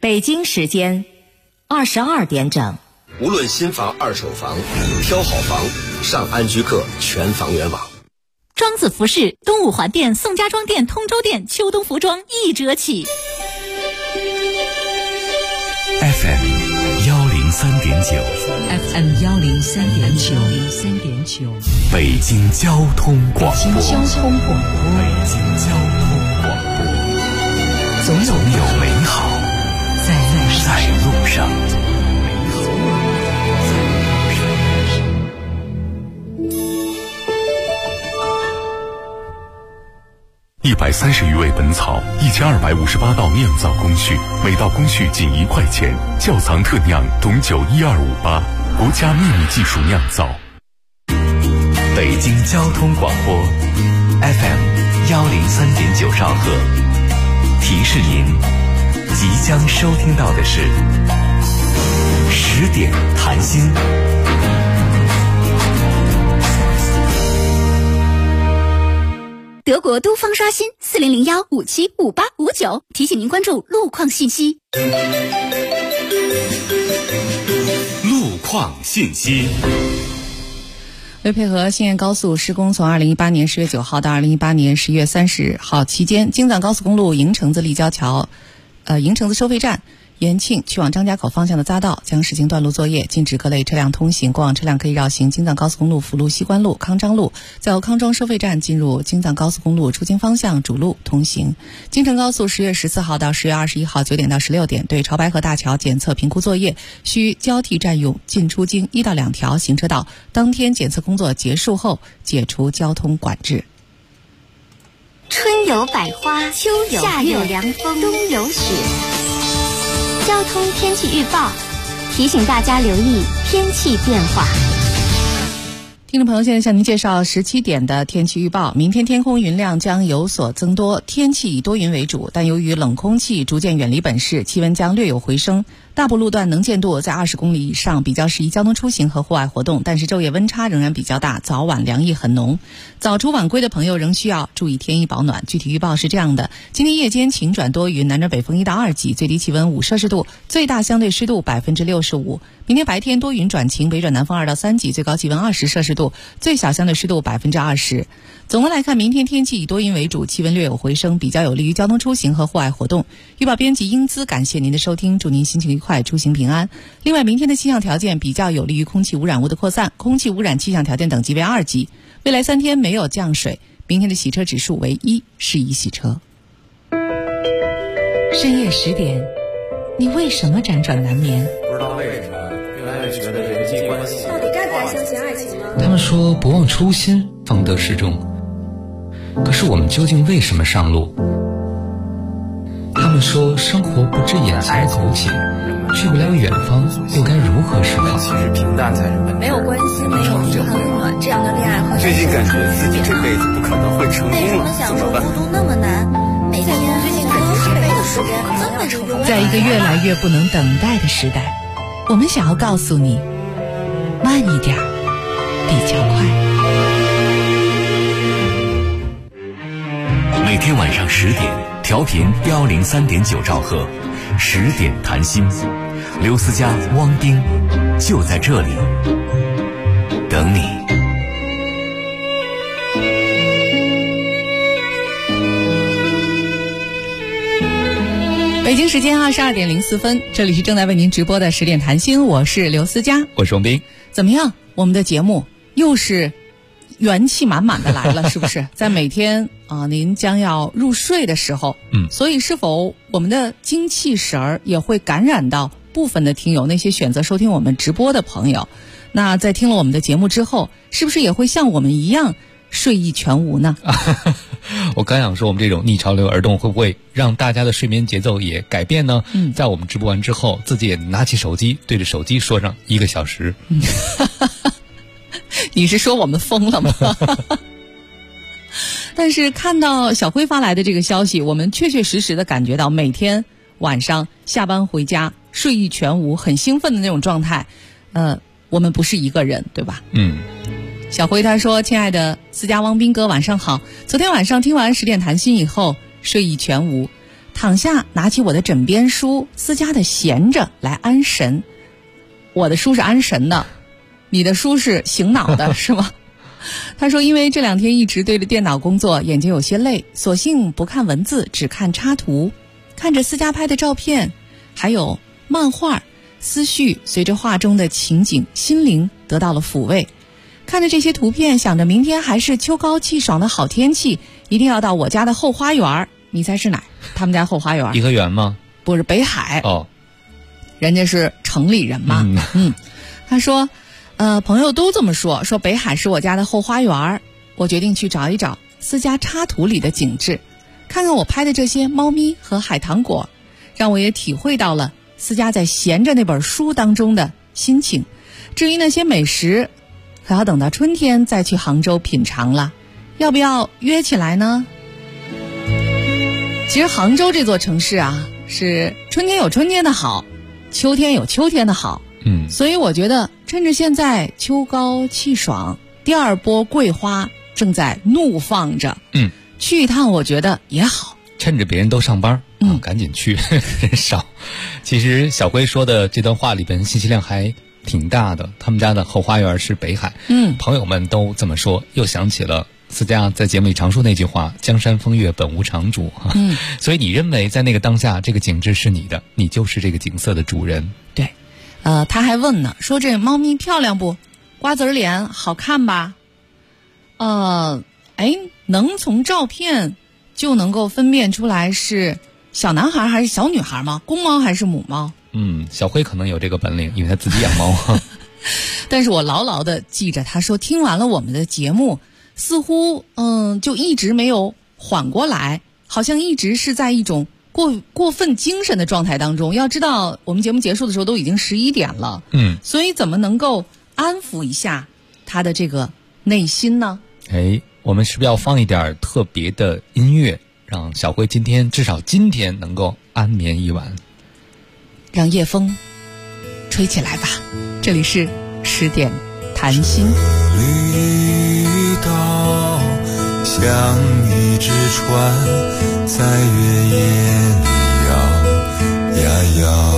北京时间22点整。 无论新房、二手房，挑好房，上安居客全房源网。 庄子服饰东五环店、宋家庄店、通州店秋冬服装1折起。 FM 103.9 FM 103.9 北京交通广播。 北京交通广播，总有美好在路上。 130余味本草，1258道酿造工序，每道工序仅1块钱。窖藏特酿董酒12588，国家秘密技术酿造。 北京交通广播 FM 103.9兆赫，提示您即将收听到的是10点谈心。 德国都方刷新4001575859，提醒您关注路况信息。 路况信息。 为配合兴业高速施工，从2018年10月9号到2018年10月30号期间，京藏高速公路营城子立交桥、营城子收费站、延庆去往张家口方向的匝道将实行断路作业，禁止各类车辆通行，过往车辆可以绕行京藏高速公路辅路西关路、康张路，再由康庄收费站进入京藏高速公路出京方向主路通行。京承高速10月14号到10月21号9点到16点对潮白河大桥检测评估作业，需交替占用进出京1到2条行车道，当天检测工作结束后解除交通管制。 春有百花，秋有夏有凉风，冬有雪。交通天气预报提醒大家留意天气变化。 听众朋友，现在向您介绍17点的天气预报。明天天空云量将有所增多，天气以多云为主，但由于冷空气逐渐远离本市，气温将略有回升。大部路段能见度在20公里以上，比较适宜交通出行和户外活动，但是昼夜温差仍然比较大，早晚凉意很浓。早出晚归的朋友仍需要注意添衣保暖。具体预报是这样的：今天夜间晴转多云，南转北风1到2级，最低气温5摄氏度，最大相对湿度65%。明天白天多云转晴，北转南风2到3级，最高气温20摄氏度，最小相对湿度20%。总的来看，明天天气以多云为主，气温略有回升，比较有利于交通出行和户外活动。预报编辑英姿感谢您的收听，祝您心情愉快，出行平安。另外，明天的气象条件比较有利于空气污染物的扩散，空气污染气象条件等级为2级。未来3天没有降水，明天的洗车指数为1，适宜洗车。深夜10点，你为什么辗转难眠？ 不知道为什么，越来越觉得人际关系到底该不该相信爱情呢？ 他们说不忘初心，方得始终。可是我们究竟为什么上路？他们说生活不止眼前苟且，去不了远方，又该如何是好？ 其实平淡才是本质。 没有关系，没有平衡，这样的恋爱会最近感觉自己这辈子不可能会成功了，怎么办？ 孤独那么难，每天最近感觉这辈子时间这么长。 在一个越来越不能等待的时代，我们想要告诉你，慢一点，比较快。 每天晚上10点，调频103.9兆赫，10点谈心，刘思佳、汪冰就在这里等你。 北京时间22点04分，这里是正在为您直播的10点谈心，我是刘思佳， 我是汪冰。 怎么样？我们的节目又是元气满满的来了，是不是？在每天您将要入睡的时候，所以是否我们的精气神儿也会感染到部分的听友，那些选择收听我们直播的朋友？那在听了我们的节目之后，是不是也会像我们一样睡意全无呢？ 我刚想说，我们这种逆潮流而动，会不会让大家的睡眠节奏也改变呢？在我们直播完之后，自己也拿起手机，对着手机说上1个小时。 你是说我们疯了吗？但是看到小辉发来的这个消息，我们确确实实的感觉到每天晚上下班回家睡意全无，很兴奋的那种状态。我们不是一个人，对吧？小辉他说：“亲爱的思佳、汪斌哥，晚上好。昨天晚上听完10点谈心以后，睡意全无， 躺下拿起我的枕边书，私家的闲着来安神。我的书是安神的，你的书是醒脑的是吗？他说因为这2天一直对着电脑工作，眼睛有些累，索性不看文字，只看插图，看着私家拍的照片还有漫画，思绪随着画中的情景，心灵得到了抚慰。看着这些图片，想着明天还是秋高气爽的好天气，一定要到我家的后花园。你猜是哪？他们家后花园？ 颐和园吗？ 不是，北海。 哦， 人家是城里人嘛。他说朋友都这么说北海是我家的后花园。我决定去找一找私家插图里的景致，看看我拍的这些猫咪和海棠果，让我也体会到了私家在闲着那本书当中的心情。至于那些美食，可要等到春天再去杭州品尝了，要不要约起来呢？其实杭州这座城市啊，是春天有春天的好，秋天有秋天的好。所以我觉得趁着现在秋高气爽，第2波桂花正在怒放着，去一趟我觉得也好。 趁着别人都上班，赶紧去，人少。其实小辉说的这段话里边信息量还挺大的，他们家的后花园是北海。朋友们都这么说，又想起了私家在节目里常说那句话，江山风月本无常主。所以你认为在那个当下这个景致是你的，你就是这个景色的主人。 对。他还问呢，说这猫咪漂亮不？瓜子脸好看吧？能从照片就能够分辨出来是小男孩还是小女孩吗？公猫还是母猫？ 小辉可能有这个本领，因为他自己养猫。 但是我牢牢地记着，他说听完了我们的节目，似乎就一直没有缓过来，好像一直是在一种过分精神的状态当中。要知道我们节目结束的时候都已经11点了，所以怎么能够安抚一下他的这个内心呢？ 我们是不是要放一点特别的音乐，让小辉至少今天能够安眠一晚？ 让夜风吹起来吧。这里是10点谈心。 绿岛像一只船在月夜里摇呀摇，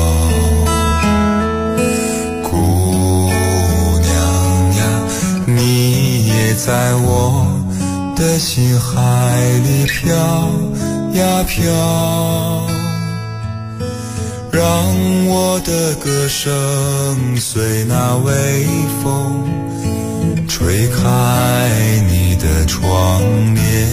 姑娘呀，你也在我的心海里飘呀飘，让我的歌声随那微风吹开你的窗帘，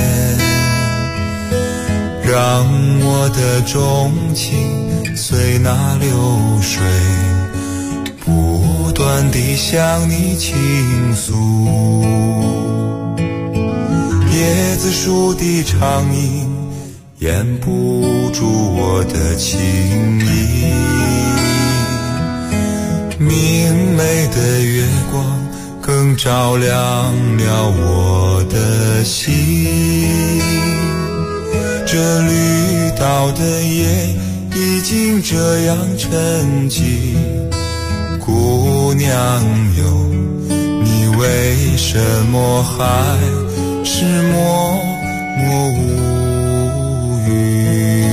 让我的钟情随那流水不断地向你倾诉。椰子树的长影掩不住我的情意，明媚的月光更照亮了我的心。这绿岛的夜已经这样沉寂，姑娘哟，你为什么还是默默无语？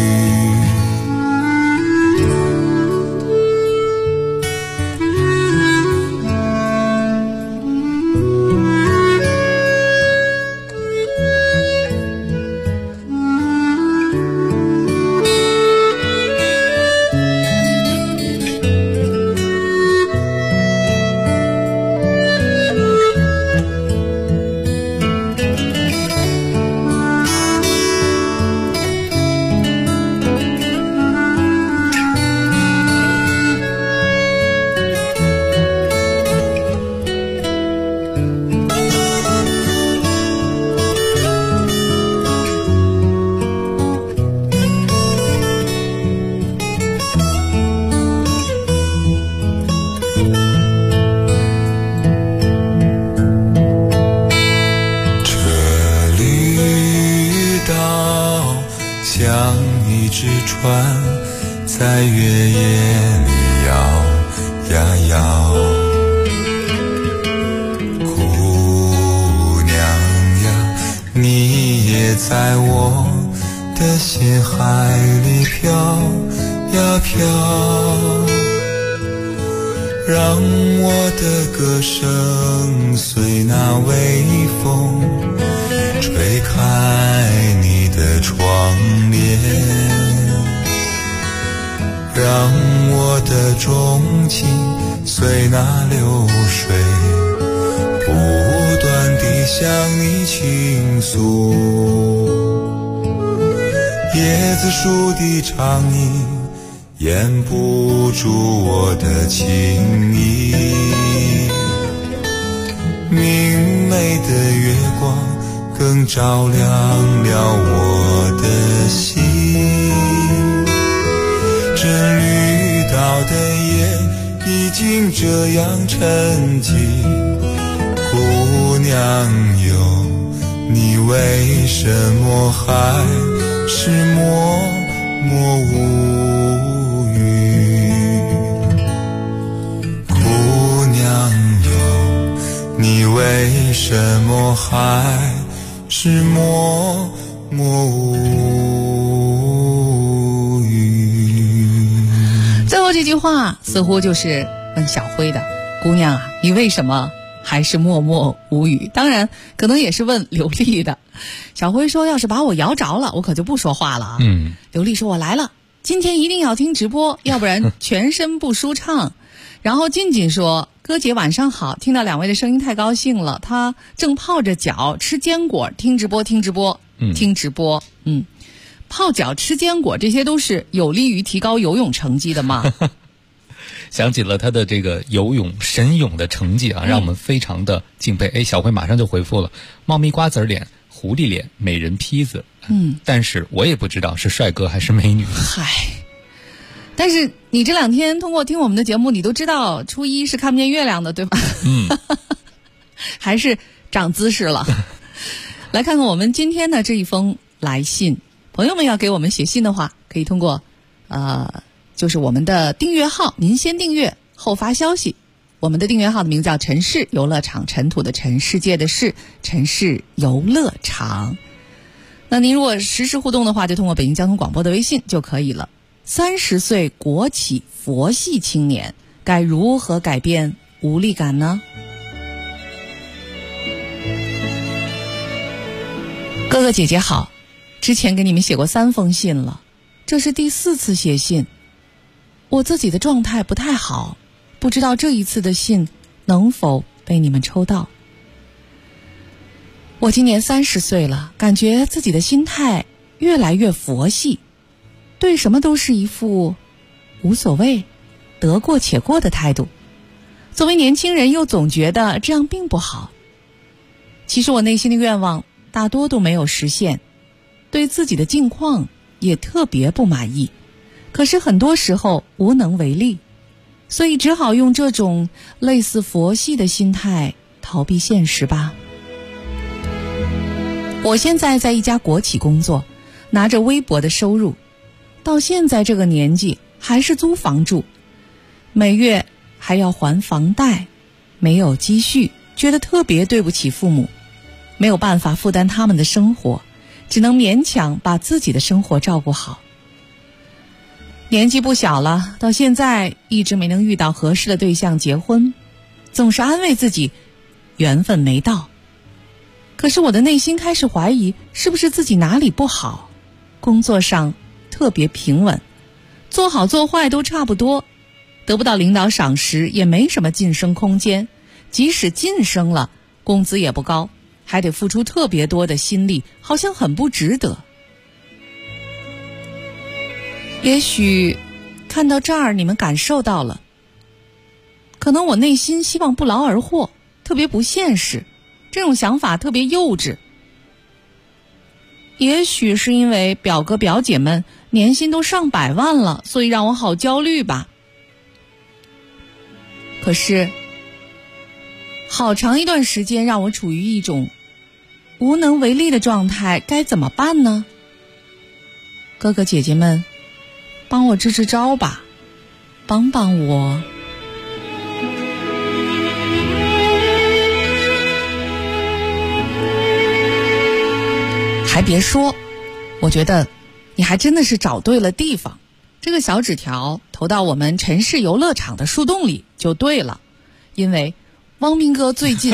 在月夜里摇呀摇，姑娘呀，你也在我的心海里飘呀飘，让我的歌声随那微风吹开你的窗帘，让我的钟情随那流水不断地向你倾诉。叶子树的长影掩不住我的情意，明媚的月光更照亮了我的心。这绿岛的夜已经这样沉寂，姑娘哟，你为什么还是默默无语？姑娘哟，你为什么还是默默无语？ 最后这句话似乎就是问小辉的，姑娘啊，你为什么还是默默无语？当然可能也是问刘丽的。小辉说要是把我摇着了，我可就不说话了啊。刘丽说我来了，今天一定要听直播，要不然全身不舒畅。然后静静说，哥姐晚上好，听到两位的声音太高兴了，他正泡着脚吃坚果，听直播听直播听直播。泡脚吃坚果，这些都是有利于提高游泳成绩的吗？ 想起了他的这个游泳神泳的成绩啊，让我们非常的敬佩。小辉马上就回复了，猫咪瓜子脸，狐狸脸，美人坯子。但是我也不知道是帅哥还是美女。 嗨，但是你这两天通过听我们的节目，你都知道初一是看不见月亮的，对吧？还是长姿势了。来看看我们今天的这一封来信，朋友们要给我们写信的话，可以通过就是我们的订阅号，您先订阅后发消息。我们的订阅号的名字叫城市游乐场，尘土的尘，世界的世，城市游乐场。那您如果实时互动的话，就通过北京交通广播的微信就可以了。30岁国企佛系青年该如何改变无力感呢？哥哥姐姐好，之前给你们写过3封信了，这是第4次写信。我自己的状态不太好，不知道这一次的信能否被你们抽到。我今年30岁了，感觉自己的心态越来越佛系，对什么都是一副无所谓、得过且过的态度。作为年轻人，又总觉得这样并不好。其实我内心的愿望大多都没有实现，对自己的境况也特别不满意，可是很多时候无能为力，所以只好用这种类似佛系的心态逃避现实吧。我现在在一家国企工作，拿着微薄的收入，到现在这个年纪还是租房住，每月还要还房贷，没有积蓄，觉得特别对不起父母，没有办法负担他们的生活，只能勉强把自己的生活照顾好。年纪不小了，到现在一直没能遇到合适的对象结婚，总是安慰自己缘分没到。可是我的内心开始怀疑，是不是自己哪里不好？工作上特别平稳，做好做坏都差不多，得不到领导赏识，也没什么晋升空间，即使晋升了，工资也不高，还得付出特别多的心力，好像很不值得。也许看到这儿你们感受到了，可能我内心希望不劳而获，特别不现实，这种想法特别幼稚。也许是因为表哥表姐们年薪都上百万了，所以让我好焦虑吧。可是好长一段时间让我处于一种无能为力的状态，该怎么办呢？哥哥姐姐们，帮我支支招吧，帮帮我。还别说，我觉得你还真的是找对了地方。这个小纸条投到我们城市游乐场的树洞里就对了，因为汪明哥最近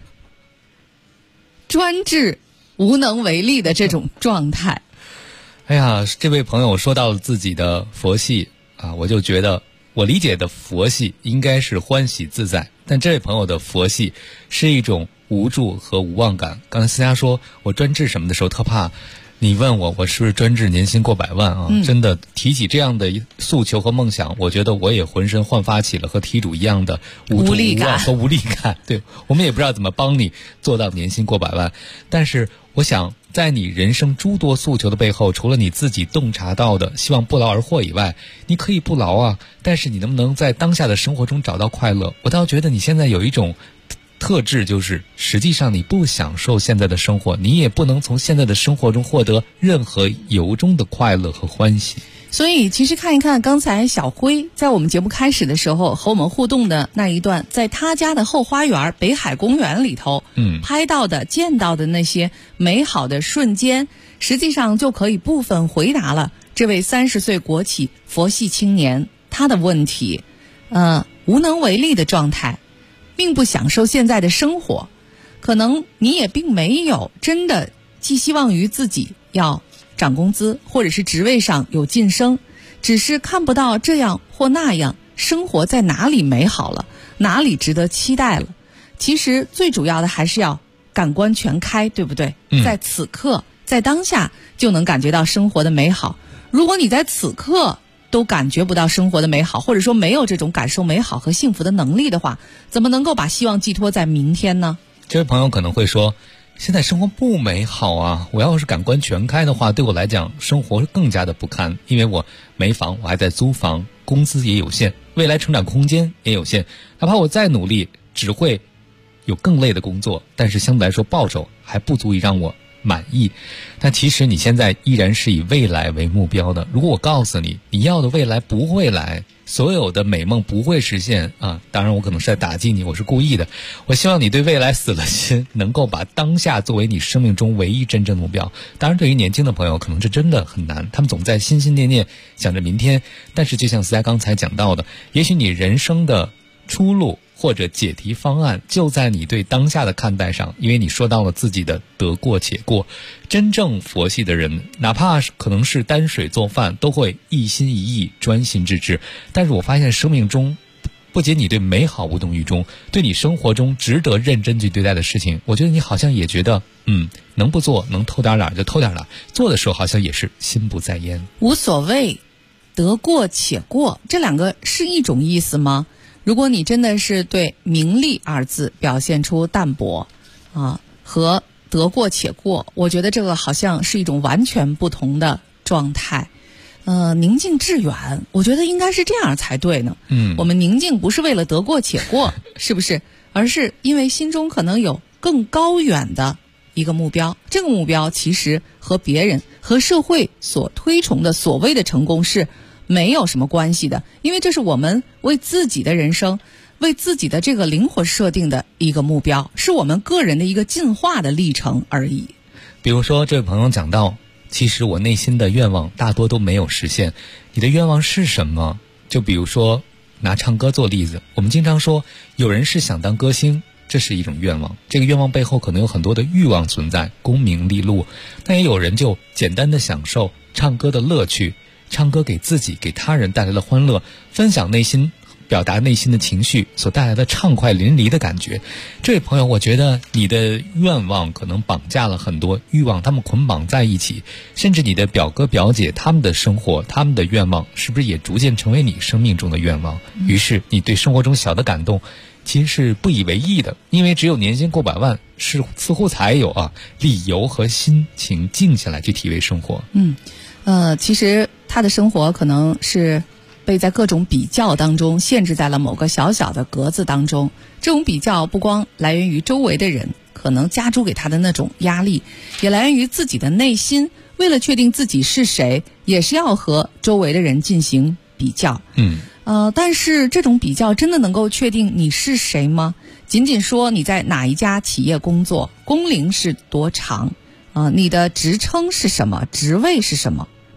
专治无能为力的这种状态。 哎呀，这位朋友说到了自己的佛系啊，我就觉得我理解的佛系应该是欢喜自在，但这位朋友的佛系是一种无助和无望感。刚才思佳说我专治什么的时候，特怕你问我是不是专治年薪过百万啊？真的提起这样的诉求和梦想，我觉得我也浑身焕发起了和题主一样的无力感和无力感。对，我们也不知道怎么帮你做到年薪过百万，但是我想在你人生诸多诉求的背后，除了你自己洞察到的希望不劳而获以外，你可以不劳啊，但是你能不能在当下的生活中找到快乐？我倒觉得你现在有一种特质，就是实际上你不享受现在的生活，你也不能从现在的生活中获得任何由衷的快乐和欢喜。 所以其实看一看刚才小辉在我们节目开始的时候和我们互动的那一段，在他家的后花园北海公园里头拍到的见到的那些美好的瞬间，实际上就可以部分回答了这位30岁国企佛系青年他的问题。无能为力的状态，并不享受现在的生活，可能你也并没有真的寄希望于自己要涨工资或者是职位上有晋升，只是看不到这样或那样生活在哪里美好了，哪里值得期待了。其实最主要的还是要感官全开，对不对？在此刻在当下就能感觉到生活的美好。如果你在此刻都感觉不到生活的美好，或者说没有这种感受美好和幸福的能力的话，怎么能够把希望寄托在明天呢？ 这位朋友可能会说，现在生活不美好啊，我要是感官全开的话，对我来讲生活更加的不堪，因为我没房，我还在租房，工资也有限，未来成长空间也有限，哪怕我再努力只会有更累的工作，但是相对来说报酬还不足以让我满意。但其实你现在依然是以未来为目标的，如果我告诉你你要的未来不会来，所有的美梦不会实现啊！当然我可能是在打击你，我是故意的。我希望你对未来死了心，能够把当下作为你生命中唯一真正的目标。当然对于年轻的朋友可能这真的很难，他们总在心心念念想着明天，但是就像思佳刚才讲到的，也许你人生的出路或者解题方案就在你对当下的看待上，因为你说到了自己的得过且过。真正佛系的人，哪怕可能是担水做饭，都会一心一意专心致志。但是我发现生命中不仅你对美好无动于衷，对你生活中值得认真去对待的事情，我觉得你好像也觉得能不做，能偷点懒就偷点懒，做的时候好像也是心不在焉。 无所谓，得过且过，这两个是一种意思吗？如果你真的是对名利二字表现出淡薄和得过且过，我觉得这个好像是一种完全不同的状态。宁静致远，我觉得应该是这样才对呢。我们宁静不是为了得过且过，是不是？而是因为心中可能有更高远的一个目标，这个目标其实和别人和社会所推崇的所谓的成功是没有什么关系的，因为这是我们为自己的人生，为自己的这个灵魂设定的一个目标，是我们个人的一个进化的历程而已。 比如说这位朋友讲到，其实我内心的愿望大多都没有实现，你的愿望是什么？就比如说拿唱歌做例子，我们经常说有人是想当歌星，这是一种愿望，这个愿望背后可能有很多的欲望存在，功名利禄。但也有人就简单的享受唱歌的乐趣，唱歌给自己给他人带来了欢乐，分享内心表达内心的情绪所带来的畅快淋漓的感觉。这位朋友，我觉得你的愿望可能绑架了很多欲望，他们捆绑在一起，甚至你的表哥表姐他们的生活他们的愿望是不是也逐渐成为你生命中的愿望？于是你对生活中小的感动其实是不以为意的，因为只有年薪过百万似乎才有理由和心情静下来去体味生活。 其实他的生活可能是被在各种比较当中限制在了某个小小的格子当中，这种比较不光来源于周围的人可能加诸给他的那种压力，也来源于自己的内心，为了确定自己是谁，也是要和周围的人进行比较。但是这种比较真的能够确定你是谁吗？仅仅说你在哪一家企业工作，工龄是多长，你的职称是什么，职位是什么，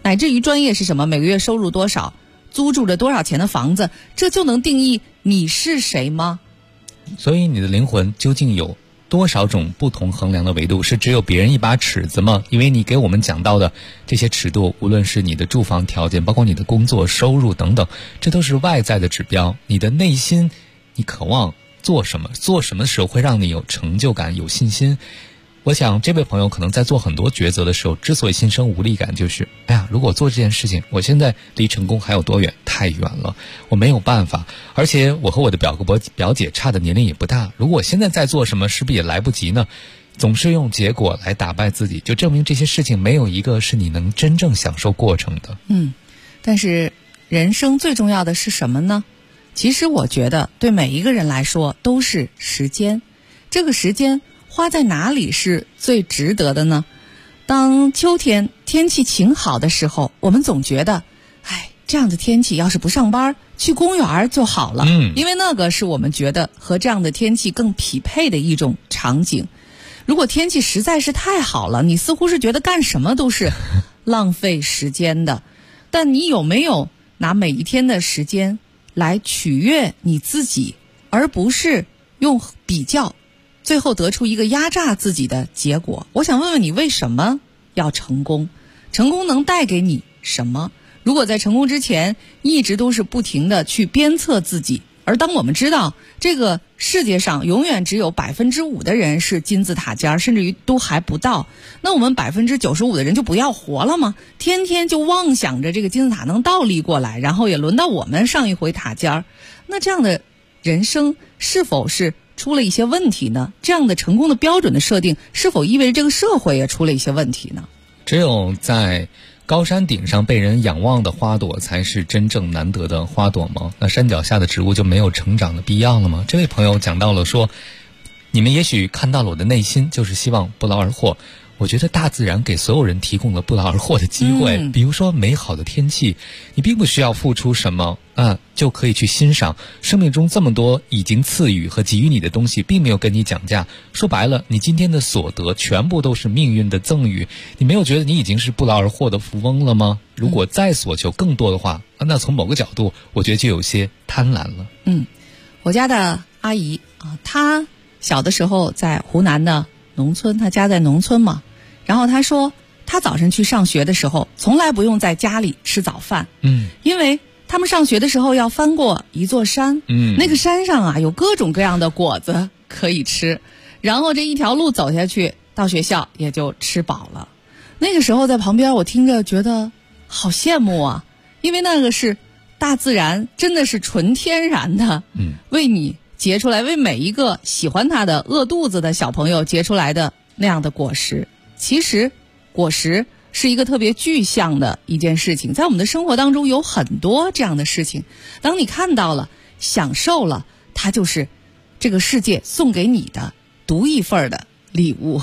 乃至于专业是什么，每个月收入多少，租住着多少钱的房子，这就能定义你是谁吗？ 所以你的灵魂究竟有多少种不同衡量的维度？是只有别人一把尺子吗？因为你给我们讲到的这些尺度，无论是你的住房条件，包括你的工作收入等等，这都是外在的指标。你的内心，你渴望做什么，做什么时候会让你有成就感、有信心。我想这位朋友可能在做很多抉择的时候，之所以心生无力感，就是如果做这件事情，我现在离成功还有多远？太远了，我没有办法。而且我和我的表哥表姐差的年龄也不大，如果我现在在做什么，是不是也来不及呢？总是用结果来打败自己，就证明这些事情没有一个是你能真正享受过程的。 但是人生最重要的是什么呢？其实我觉得对每一个人来说都是时间。这个时间花在哪里是最值得的呢？当秋天天气晴好的时候，我们总觉得这样的天气要是不上班，去公园就好了。因为那个是我们觉得和这样的天气更匹配的一种场景。如果天气实在是太好了，你似乎是觉得干什么都是浪费时间的。但你有没有拿每一天的时间来取悦你自己，而不是用比较最后得出一个压榨自己的结果？我想问问你，为什么要成功？成功能带给你什么？如果在成功之前一直都是不停的去鞭策自己，而当我们知道这个世界上永远只有 5% 的人是金字塔尖，甚至于都还不到，那我们 95% 的人就不要活了吗？天天就妄想着这个金字塔能倒立过来，然后也轮到我们上一回塔尖，那这样的人生是否是出了一些问题呢？这样的成功的标准的设定是否意味着这个社会也出了一些问题呢？ 只有在高山顶上被人仰望的花朵才是真正难得的花朵吗？那山脚下的植物就没有成长的必要了吗？这位朋友讲到了说，你们也许看到了我的内心，就是希望不劳而获。我觉得大自然给所有人提供了不劳而获的机会，比如说美好的天气，你并不需要付出什么就可以去欣赏。生命中这么多已经赐予和给予你的东西，并没有跟你讲价。说白了，你今天的所得全部都是命运的赠予，你没有觉得你已经是不劳而获的富翁了吗？如果再索求更多的话，那从某个角度我觉得就有些贪婪了。 我家的阿姨她小的时候在湖南的农村，她家在农村嘛，然后她说她早晨去上学的时候从来不用在家里吃早饭，因为他们上学的时候要翻过一座山，那个山上有各种各样的果子可以吃，然后这一条路走下去到学校也就吃饱了。那个时候在旁边我听着觉得好羡慕啊，因为那个是大自然真的是纯天然的为你结出来，为每一个喜欢它的饿肚子的小朋友结出来的那样的果实。其实果实是一个特别具象的一件事情，在我们的生活当中有很多这样的事情，当你看到了享受了，它就是这个世界送给你的独一份的礼物。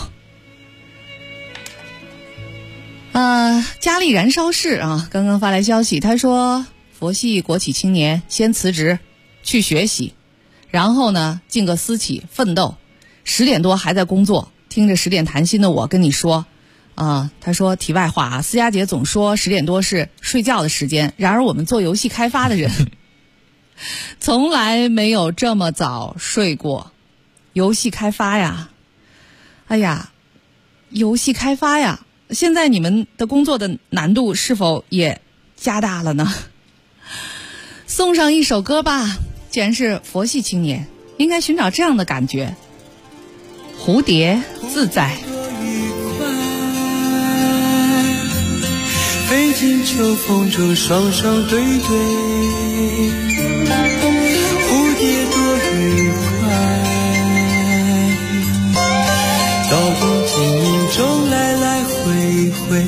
佳丽燃烧室刚刚发来消息，他说佛系国企青年先辞职去学习，然后呢进个私企奋斗，10点多还在工作，听着10点谈心的我跟你说他说题外话思佳姐总说10点多是睡觉的时间，然而我们做游戏开发的人从来没有这么早睡过。游戏开发呀，游戏开发呀，现在你们的工作的难度是否也加大了呢？送上一首歌吧，既然是佛系青年，应该寻找这样的感觉，蝴蝶自在。 飞进秋风中双双对对，蝴蝶多愉快，到不经意中来来回回，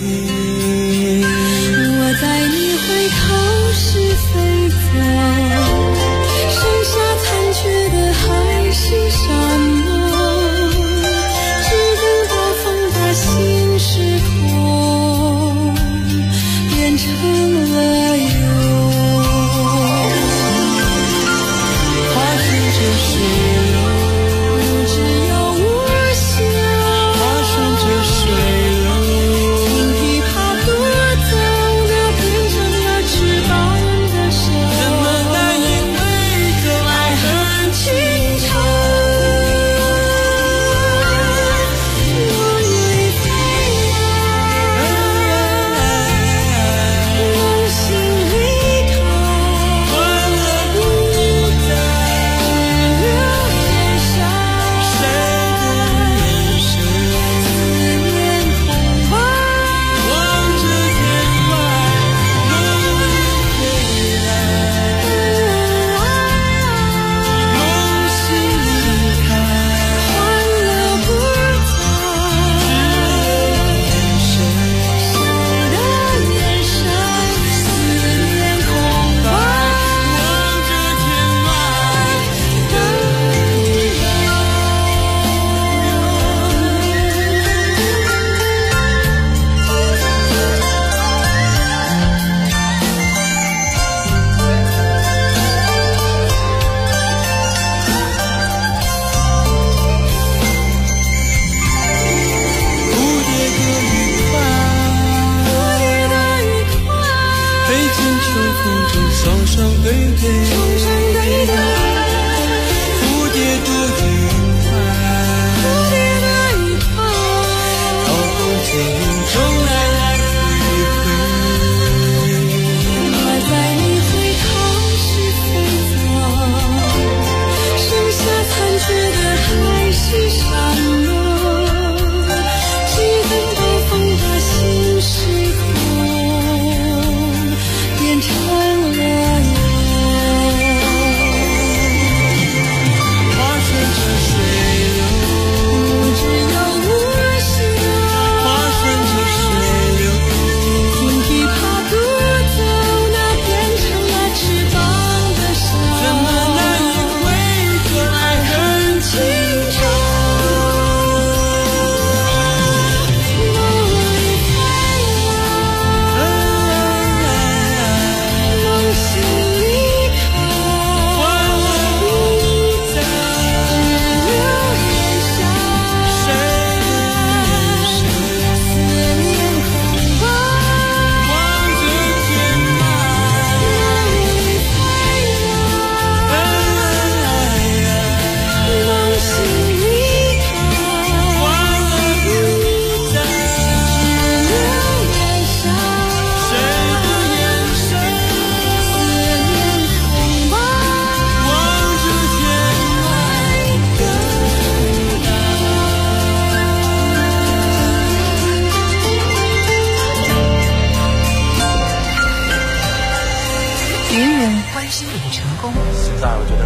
我在你回头时飞走，剩下残缺的还是什么？只等到风把心事痛变成了忧。花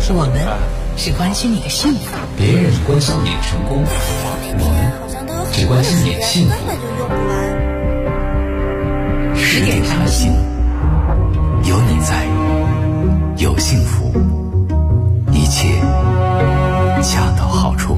是我们只关心你的幸福。 别人关心你的成功，我们只关心你的幸福。10点谈心，有你在，有幸福，一切恰到好处。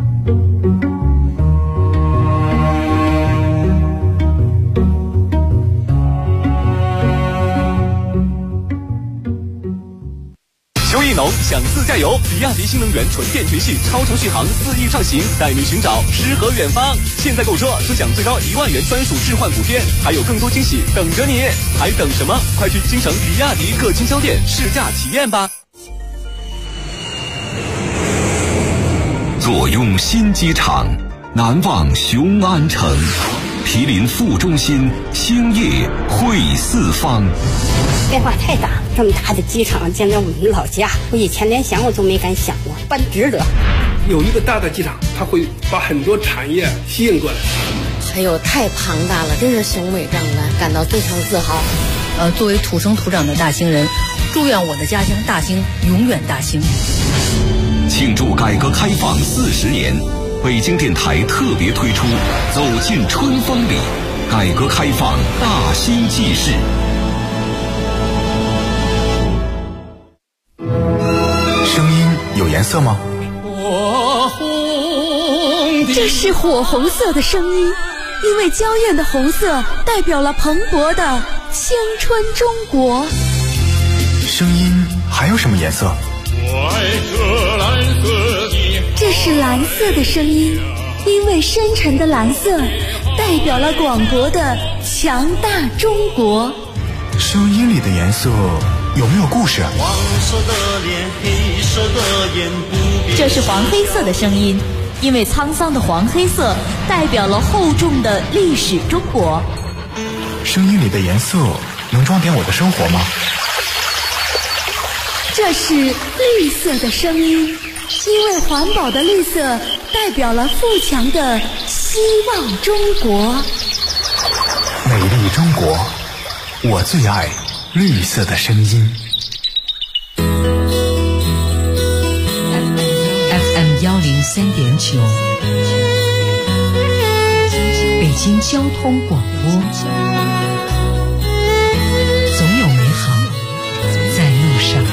邱艺农想自驾游，比亚迪新能源纯电全系超长续航4亿畅行，带你寻找诗和远方。现在购车尊享最高1万元专属置换补贴，还有更多惊喜等着你，还等什么？快去京城比亚迪各经销店试驾体验吧。 坐拥新机场，难忘雄安城，毗邻副中心，星夜会四方。 变化太大，这么大的机场建在我们老家，我以前连想我都没敢想过，办值得。 有一个大的机场，它会把很多产业吸引过来。 还有太庞大了，真是雄伟壮观，感到非常自豪。 作为土生土长的大兴人，祝愿我的家乡大兴永远大兴。 庆祝改革开放40年，北京电台特别推出《走进春风里》，改革开放大兴纪事。 声音有颜色吗？ 这是火红色的声音，因为娇艳的红色代表了蓬勃的青春中国。 声音还有什么颜色？ 这是蓝色的声音，因为深沉的蓝色代表了广博的强大中国。 声音里的颜色有没有故事？ 黄色的脸，黑色的眼，不变。 这是黄黑色的声音，因为沧桑的黄黑色代表了厚重的历史中国。 声音里的颜色能装点我的生活吗？ 这是绿色的声音，因为环保的绿色代表了富强的希望中国。 美丽中国，我最爱绿色的声音。 FM 103.9，北京交通广播，总有美好在路上。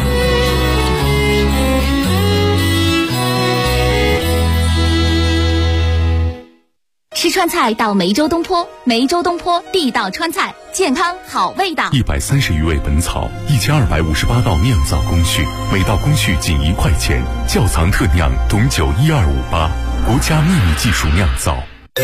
吃川菜到梅州东坡，梅州东坡地道川菜，健康好味道。 130余味本草，1258道酿造工序，每道工序仅1块钱，窖藏特酿董酒12588，国家秘密技术酿造。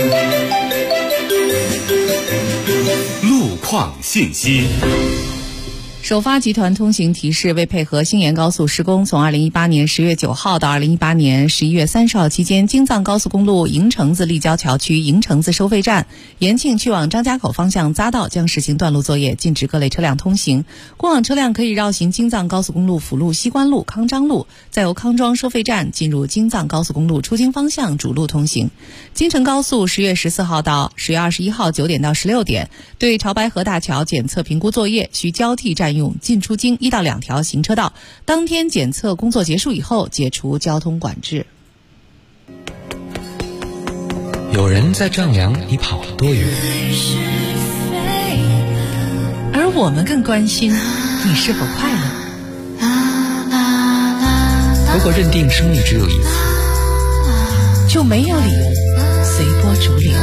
路况信息。 首发集团通行提示，为配合新延高速施工，从2018年10月9号到2018年11月30号期间，京藏高速公路营城子立交桥区营城子收费站、延庆去往张家口方向匝道将实行断路作业，禁止各类车辆通行。过往车辆可以绕行京藏高速公路辅路西关路、康庄路，再由康庄收费站进入京藏高速公路出京方向主路通行。京承高速10月14号到10月21号9点到16点，对潮白河大桥检测评估作业需交替占用进出京1到2条行车道，当天检测工作结束以后解除交通管制。 有人在丈量你跑了多远， 而我们更关心你是否快乐。 如果认定生命只有一次， 就没有理由随波逐流。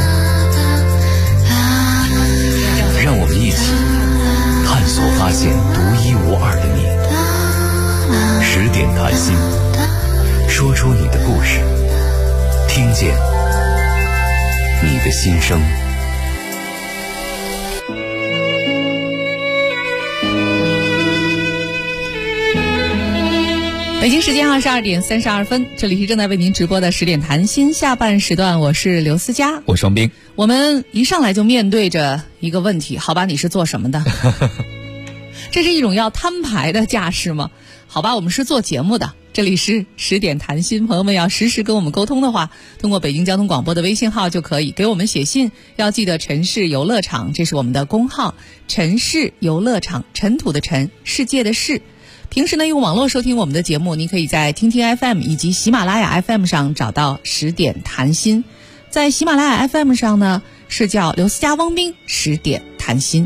让我们一起探索发现独一无二的你。10点谈心，说出你的故事，听见你的心声。 北京时间22点32分，这里是正在为您直播的10点谈心下半时段，我是刘思佳， 我双冰。 我们一上来就面对着一个问题，好吧，你是做什么的？这是一种要摊牌的架势吗？好吧，我们是做节目的，这里是10点谈心，朋友们要实时跟我们沟通的话，通过北京交通广播的微信号就可以给我们写信，要记得城市游乐场，这是我们的公号，城市游乐场，尘土的尘，世界的世。 平时呢，用网络收听我们的节目，您可以在听听 FM 以及喜马拉雅 FM 上找到10点谈心。在喜马拉雅 FM 上呢，是叫刘思佳汪斌10点谈心。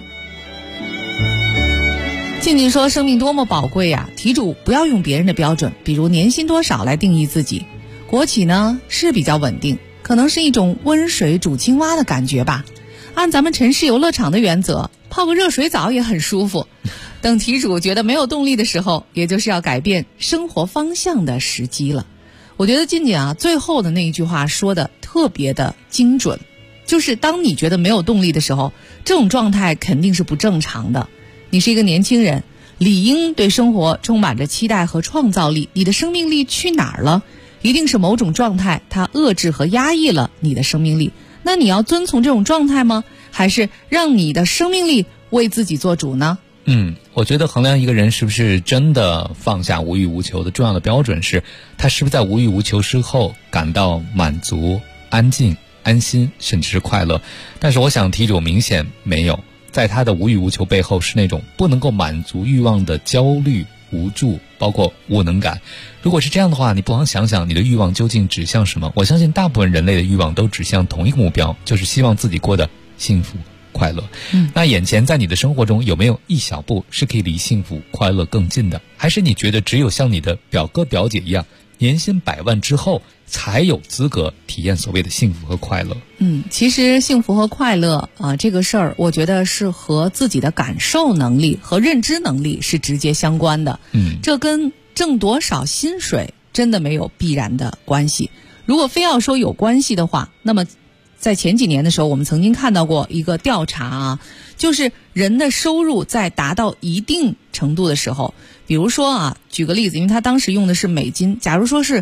静静说，生命多么宝贵呀，题主不要用别人的标准，比如年薪多少来定义自己。国企呢是比较稳定，可能是一种温水煮青蛙的感觉吧。按咱们城市游乐场的原则，泡个热水澡也很舒服。等题主觉得没有动力的时候，也就是要改变生活方向的时机了。我觉得静静啊，最后的那一句话说的特别的精准，就是当你觉得没有动力的时候，这种状态肯定是不正常的。你是一个年轻人，理应对生活充满着期待和创造力，你的生命力去哪儿了？一定是某种状态它遏制和压抑了你的生命力。那你要遵从这种状态吗？还是让你的生命力为自己做主呢？ 我觉得衡量一个人是不是真的放下无欲无求的重要的标准是，他是不是在无欲无求之后感到满足、安静、安心，甚至是快乐。但是我想题主明显没有，在他的无欲无求背后是那种不能够满足欲望的焦虑、无助，包括无能感。如果是这样的话，你不妨想想你的欲望究竟指向什么。我相信大部分人类的欲望都指向同一个目标，就是希望自己过得幸福快乐。那眼前在你的生活中有没有一小步是可以离幸福快乐更近的？还是你觉得只有像你的表哥表姐一样，年薪100万之后才有资格体验所谓的幸福和快乐？ 其实幸福和快乐这个事儿，我觉得是和自己的感受能力和认知能力是直接相关的。这跟挣多少薪水真的没有必然的关系。如果非要说有关系的话，那么在前几年的时候，我们曾经看到过一个调查就是人的收入在达到一定程度的时候，比如说举个例子，因为他当时用的是美金，假如说是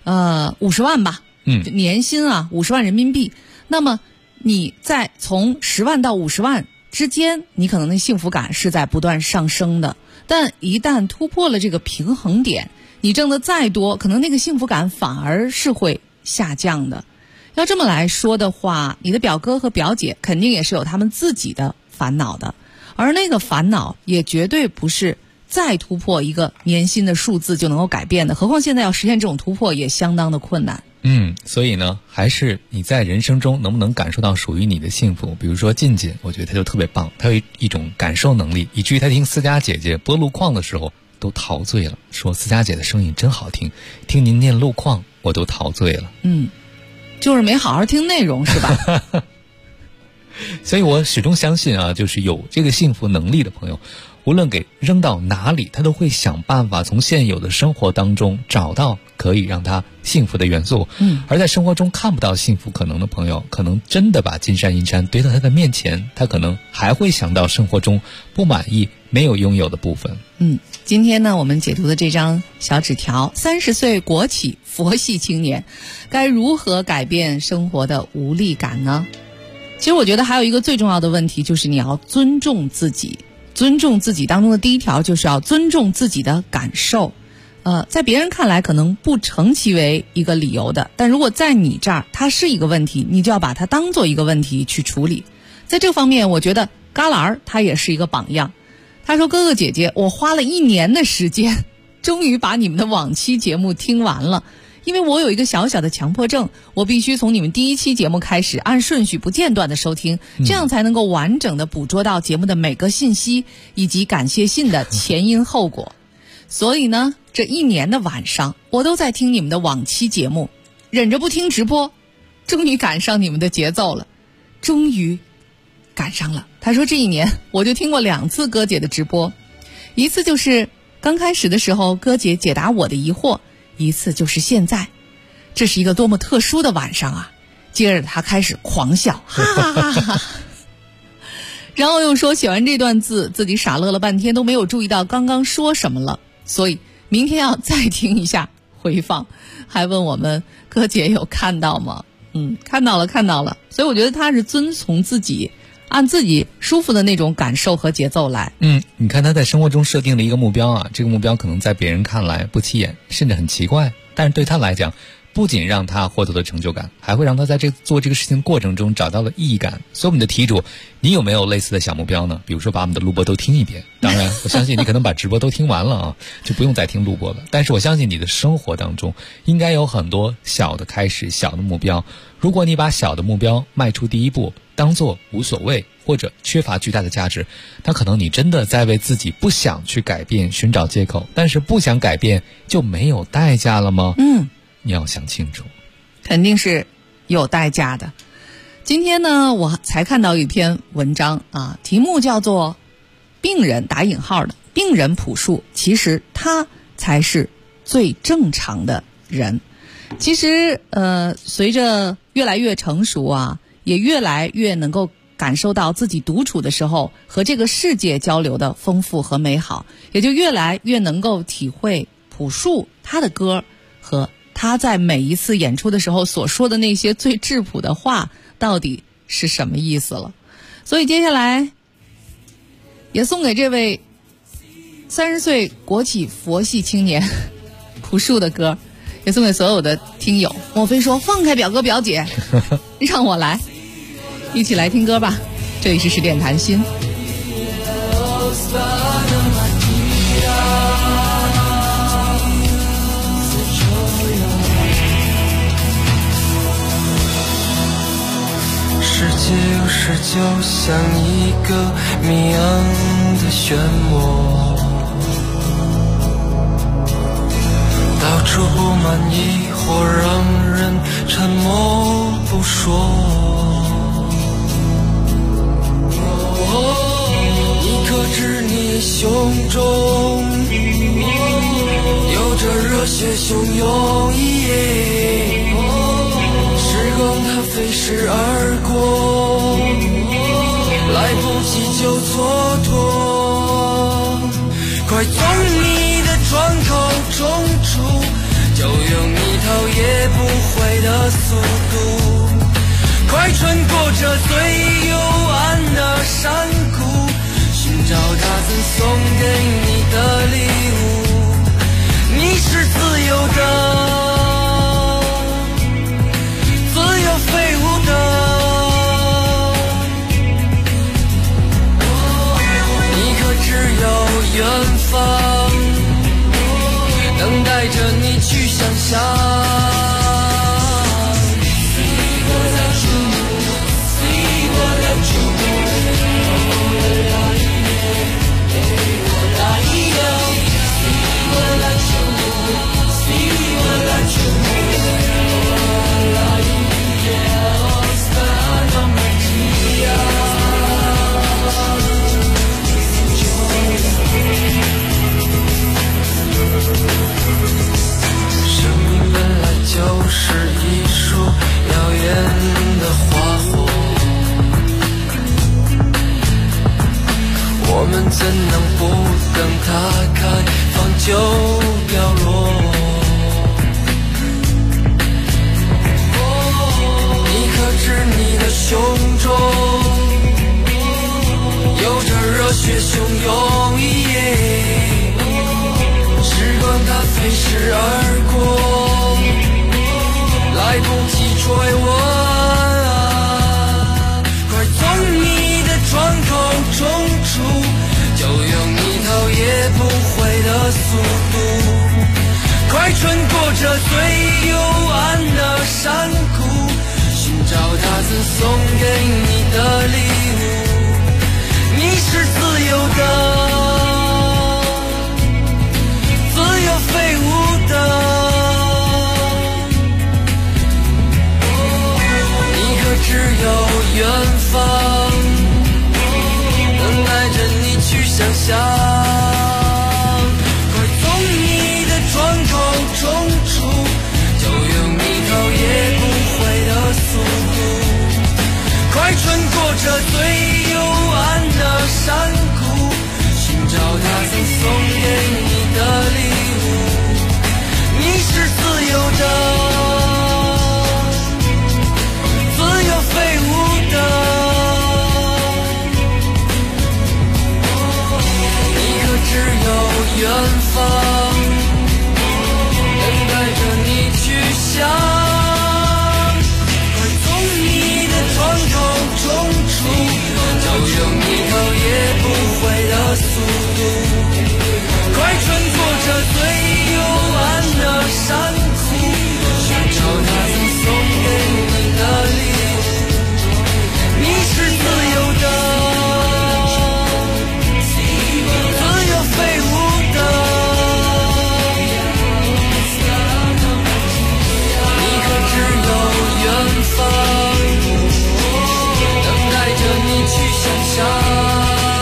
50万吧，年薪50万人民币，那么你在从10万到50万之间，你可能的幸福感是在不断上升的，但一旦突破了这个平衡点，你挣得再多，可能那个幸福感反而是会下降的。要这么来说的话，你的表哥和表姐肯定也是有他们自己的烦恼的，而那个烦恼也绝对不是再突破一个年薪的数字就能够改变的，何况现在要实现这种突破也相当的困难。 所以呢，还是你在人生中能不能感受到属于你的幸福。比如说静静，我觉得她就特别棒，她有一种感受能力，以至于她听思佳姐姐播路况的时候都陶醉了，说思佳姐的声音真好听，听您念路况我都陶醉了。 就是没好好听内容是吧？ 所以我始终相信就是有这个幸福能力的朋友，无论给扔到哪里，他都会想办法从现有的生活当中找到可以让他幸福的元素。而在生活中看不到幸福可能的朋友，可能真的把金山银山堆到他的面前，他可能还会想到生活中不满意没有拥有的部分。 今天呢，我们解读的这张小纸条，30岁国企佛系青年该如何改变生活的无力感呢？其实我觉得还有一个最重要的问题，就是你要尊重自己。尊重自己当中的第一条就是要尊重自己的感受。在别人看来可能不成其为一个理由的，但如果在你这儿它是一个问题，你就要把它当做一个问题去处理。在这方面，我觉得旮旯他也是一个榜样。他说，哥哥姐姐，我花了1年的时间终于把你们的往期节目听完了。因为我有一个小小的强迫症，我必须从你们第1期节目开始按顺序不间断的收听，这样才能够完整的捕捉到节目的每个信息以及感谢信的前因后果。所以呢，这1年的晚上我都在听你们的往期节目，忍着不听直播，终于赶上你们的节奏了，终于赶上了。他说这1年我就听过2次哥姐的直播，一次就是刚开始的时候哥姐解答我的疑惑，一次就是现在。这是一个多么特殊的晚上啊。接着他开始狂笑，哈哈哈哈，然后又说写完这段字自己傻乐了半天都没有注意到刚刚说什么了，所以明天要再听一下回放。还问我们哥姐有看到吗？看到了。所以我觉得他是遵从自己，按自己舒服的那种感受和节奏来。 你看他在生活中设定了一个目标啊，这个目标可能在别人看来不起眼，甚至很奇怪，但是对他来讲， 不仅让他获得了成就感，还会让他在做这个事情过程中找到了意义感。所以我们的题主，你有没有类似的小目标呢？比如说把我们的录播都听一遍，当然我相信你可能把直播都听完了啊，就不用再听录播了。但是我相信你的生活当中应该有很多小的开始，小的目标。如果你把小的目标迈出第一步当做无所谓或者缺乏巨大的价值，那可能你真的在为自己不想去改变寻找借口。但是不想改变就没有代价了吗？你要想清楚， 肯定是有代价的。今天呢，我才看到一篇文章啊，题目叫做病人打引号的病人朴树，其实他才是最正常的人。其实随着越来越成熟啊，也越来越能够感受到自己独处的时候和这个世界交流的丰富和美好，也就越来越能够体会朴树他的歌和他在每一次演出的时候所说的那些最质朴的话到底是什么意思了。所以接下来也送给这位30岁国企佛系青年朴树的歌，也送给所有的听友。莫非说放开表哥表姐让我来，一起来听歌吧。这里是10点谈心。 世界有时就像一个谜样的漩涡，到处布满疑惑，让人沉默不说。你可知你胸中有着热血汹涌一夜，时光它飞逝而过，来不及就蹉跎。快从你的窗口冲出，就用一套也不回的速度，快穿过这最幽暗的山谷，寻找他曾送给你的礼物。你是自由的，飞舞的，你可只有远方能带着你去想象。就是一束耀眼的花火，我们怎能不等它开放就凋落？你可知你的胸中有着热血汹涌一夜，时光它飞逝而过，来不及追问，快从你的窗口冲出，就用一套也不回的速度，快穿过这最幽暗的山谷，寻找他曾送给你的礼物。你是自由的，自由飞舞的，只有远方能带着你去想象。快从你的窗口冲出，就用一套也不回的速度，快穿过这最幽暗的山谷，寻找他曾送给你的礼物。你是自由的，飞舞的，你可只有远方能带着你去想。 用依靠也不会的速度，快穿过这最幽暗的山谷，寻找他曾送给你的礼物。你是自由的，自由飞舞的，你可只有远方，等待着你去想象。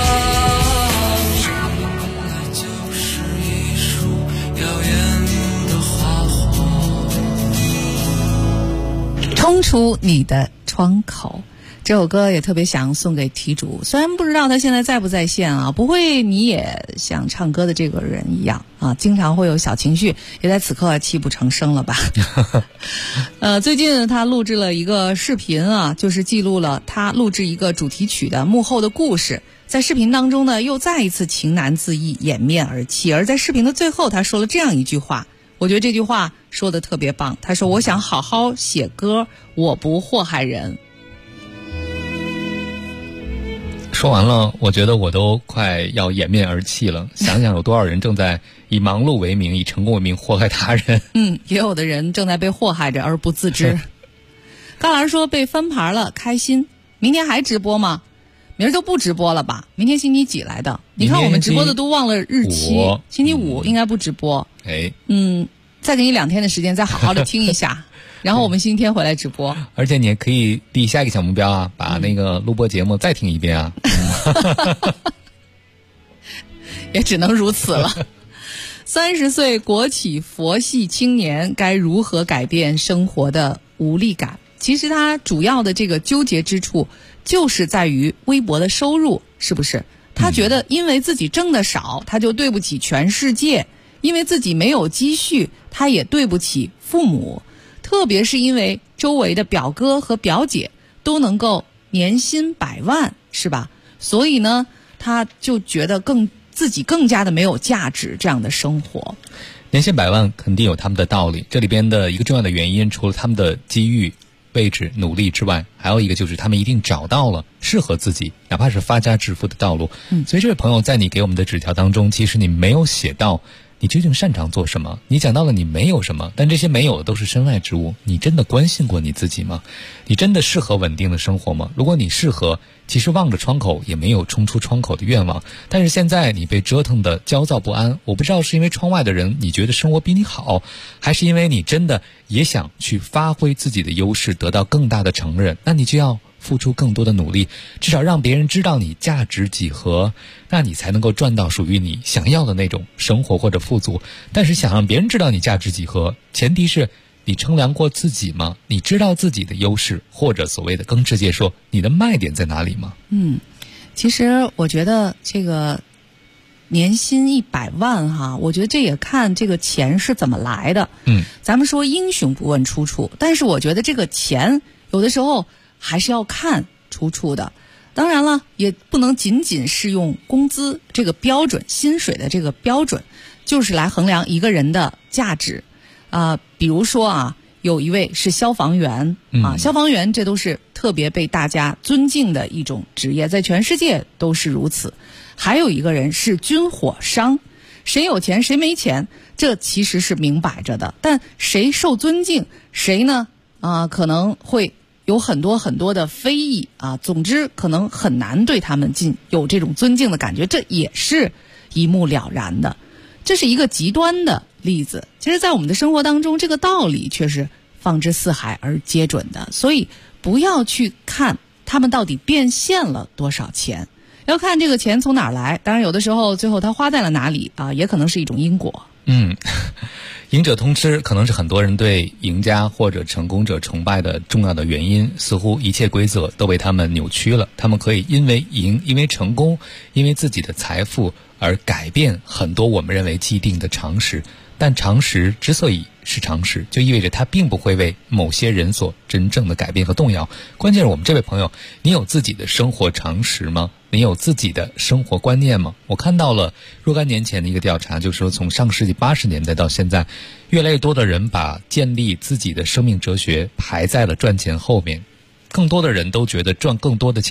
冲出你的窗口，这首歌也特别想送给题主，虽然不知道他现在在不在线啊，不会你也像唱歌的这个人一样啊，经常会有小情绪，也在此刻泣不成声了吧。最近他录制了一个视频啊，就是记录了他录制一个主题曲的幕后的故事。在视频当中呢，又再一次情难自抑，掩面而泣。而在视频的最后，他说了这样一句话，我觉得这句话说的特别棒。他说：“我想好好写歌，我不祸害人。” 说完了，我觉得我都快要掩面而泣了。想想有多少人正在以忙碌为名，以成功为名祸害他人。 也有的人正在被祸害着而不自知。高老师说被翻牌了，开心。明天还直播吗？明儿就不直播了吧？明天星期几来的？你看我们直播的都忘了日期，星期五应该不直播。再给你2天的时间，再好好的听一下。然后我们星期天回来直播。而且你也可以立下一个小目标啊，把那个录播节目再听一遍啊。 也只能如此了。30岁国企佛系青年该如何改变生活的无力感？其实他主要的这个纠结之处就是在于微薄的收入，是不是？他觉得因为自己挣得少，他就对不起全世界；因为自己没有积蓄，他也对不起父母。特别是因为周围的表哥和表姐都能够年薪100万，是吧？所以呢，他就觉得自己更加的没有价值，这样的生活。 年薪100万肯定有他们的道理，这里边的一个重要的原因，除了他们的机遇、位置、努力之外，还有一个就是他们一定找到了适合自己，哪怕是发家致富的道路。所以这位朋友在你给我们的纸条当中，其实你没有写到你究竟擅长做什么，你讲到了你没有什么，但这些没有的都是身外之物。你真的关心过你自己吗？你真的适合稳定的生活吗？如果你适合，其实望着窗口也没有冲出窗口的愿望，但是现在你被折腾的焦躁不安，我不知道是因为窗外的人你觉得生活比你好，还是因为你真的也想去发挥自己的优势，得到更大的承认，那你就要付出更多的努力，至少让别人知道你价值几何，那你才能够赚到属于你想要的那种生活或者富足。但是想让别人知道你价值几何，前提是你称量过自己吗？你知道自己的优势，或者所谓的更直接说，你的卖点在哪里吗？ 其实我觉得这个年薪100万哈，我觉得这也看这个钱是怎么来的。咱们说英雄不问出处，但是我觉得这个钱有的时候还是要看出处的。当然了，也不能仅仅是用工资这个标准、薪水的这个标准，就是来衡量一个人的价值。比如说啊，有一位是消防员啊，消防员这都是特别被大家尊敬的一种职业，在全世界都是如此。还有一个人是军火商，谁有钱谁没钱，这其实是明摆着的。但谁受尊敬，谁呢可能会有很多很多的非议啊。总之，可能很难对他们有这种尊敬的感觉，这也是一目了然的。这是一个极端的例子，其实在我们的生活当中，这个道理却是放之四海而皆准的。所以不要去看他们到底变现了多少钱，要看这个钱从哪儿来。当然有的时候最后他花在了哪里也可能是一种因果。 赢者通吃可能是很多人对赢家或者成功者崇拜的重要的原因，似乎一切规则都被他们扭曲了。他们可以因为赢，因为成功，因为自己的财富而改变很多我们认为既定的常识。但常识之所以是常识，就意味着它并不会为某些人所真正的改变和动摇。关键是我们这位朋友，你有自己的生活常识吗？你有自己的生活观念吗？我看到了若干年前的一个调查，就是说从上世纪80年代到现在，越来越多的人把建立自己的生命哲学排在了赚钱后面。更多的人都觉得赚更多的钱比